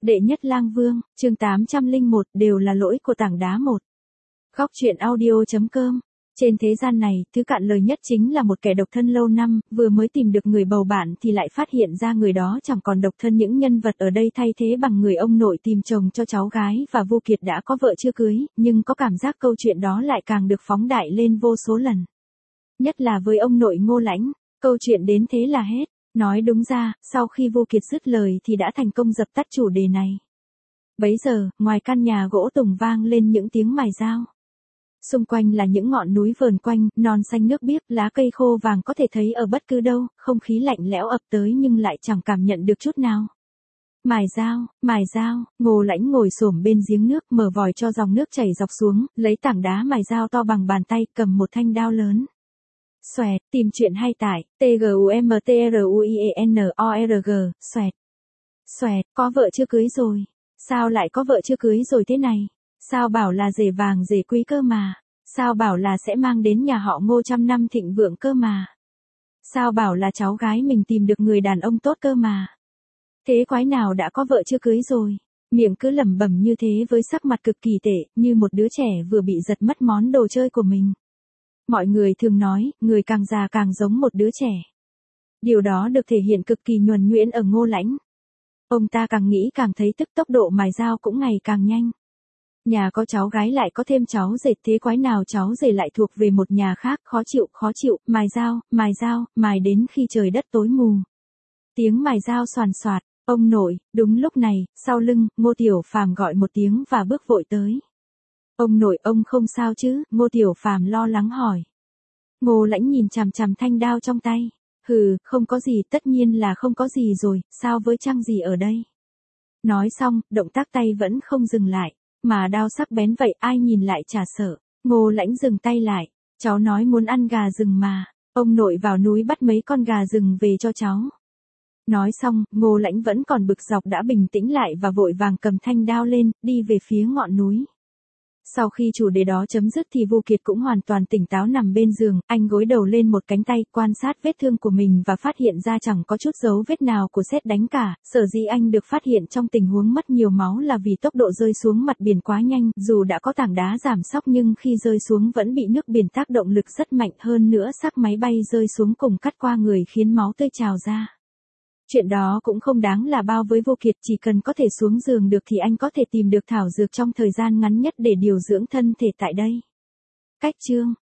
Đệ nhất lang vương, chương 801 đều là lỗi của tảng đá một. Góc truyện audio.com. Trên thế gian này, thứ cạn lời nhất chính là một kẻ độc thân lâu năm, vừa mới tìm được người bầu bạn thì lại phát hiện ra người đó chẳng còn độc thân. Những nhân vật ở đây thay thế bằng người ông nội tìm chồng cho cháu gái và Vô Kiệt đã có vợ chưa cưới, nhưng có cảm giác câu chuyện đó lại càng được phóng đại lên vô số lần. Nhất là với ông nội Ngô Lãnh, câu chuyện đến thế là hết. Nói đúng ra, sau khi Vô Kiệt dứt lời thì đã thành công dập tắt chủ đề này. Bấy giờ, ngoài căn nhà gỗ tùng vang lên những tiếng mài dao. Xung quanh là những ngọn núi vờn quanh, non xanh nước biếc, lá cây khô vàng có thể thấy ở bất cứ đâu, không khí lạnh lẽo ập tới nhưng lại chẳng cảm nhận được chút nào. Mài dao, Ngô Lãnh ngồi xổm bên giếng nước, mở vòi cho dòng nước chảy dọc xuống, lấy tảng đá mài dao to bằng bàn tay, cầm một thanh đao lớn. Xoẹt, tìm chuyện hay tải, TGUMTRUIENORG, xoẹt. Xoẹt, có vợ chưa cưới rồi. Sao lại có vợ chưa cưới rồi thế này? Sao bảo là rể vàng rể quý cơ mà? Sao bảo là sẽ mang đến nhà họ Ngô trăm năm thịnh vượng cơ mà? Sao bảo là cháu gái mình tìm được người đàn ông tốt cơ mà? Thế quái nào đã có vợ chưa cưới rồi? Miệng cứ lẩm bẩm như thế với sắc mặt cực kỳ tệ, như một đứa trẻ vừa bị giật mất món đồ chơi của mình. Mọi người thường nói, người càng già càng giống một đứa trẻ. Điều đó được thể hiện cực kỳ nhuần nhuyễn ở Ngô Lãnh. Ông ta càng nghĩ càng thấy tức, tốc độ mài dao cũng ngày càng nhanh. Nhà có cháu gái lại có thêm cháu rể, thế quái nào cháu rể lại thuộc về một nhà khác, khó chịu, mài dao, mài đến khi trời đất tối mù. Tiếng mài dao xoàn xoạt, ông nội. Đúng lúc này, sau lưng, Ngô Tiểu Phàm gọi một tiếng và bước vội tới. Ông nội, ông không sao chứ? Ngô Tiểu Phàm lo lắng hỏi. Ngô Lãnh nhìn chằm chằm thanh đao trong tay. Không có gì, tất nhiên là không có gì rồi, sao với chăng gì ở đây? Nói xong, động tác tay vẫn không dừng lại, mà đao sắc bén vậy ai nhìn lại chả sợ. Ngô Lãnh dừng tay lại, cháu nói muốn ăn gà rừng mà, ông nội vào núi bắt mấy con gà rừng về cho cháu. Nói xong, Ngô Lãnh vẫn còn bực dọc đã bình tĩnh lại và vội vàng cầm thanh đao lên, đi về phía ngọn núi. Sau khi chủ đề đó chấm dứt thì Vô Kiệt cũng hoàn toàn tỉnh táo nằm bên giường, anh gối đầu lên một cánh tay, quan sát vết thương của mình và phát hiện ra chẳng có chút dấu vết nào của sét đánh cả. Sở dĩ anh được phát hiện trong tình huống mất nhiều máu là vì tốc độ rơi xuống mặt biển quá nhanh, dù đã có tảng đá giảm sóc nhưng khi rơi xuống vẫn bị nước biển tác động lực rất mạnh, hơn nữa xác máy bay rơi xuống cùng cắt qua người khiến máu tươi trào ra. Chuyện đó cũng không đáng là bao với Vô Kiệt, chỉ cần có thể xuống giường được thì anh có thể tìm được thảo dược trong thời gian ngắn nhất để điều dưỡng thân thể tại đây. Cách chương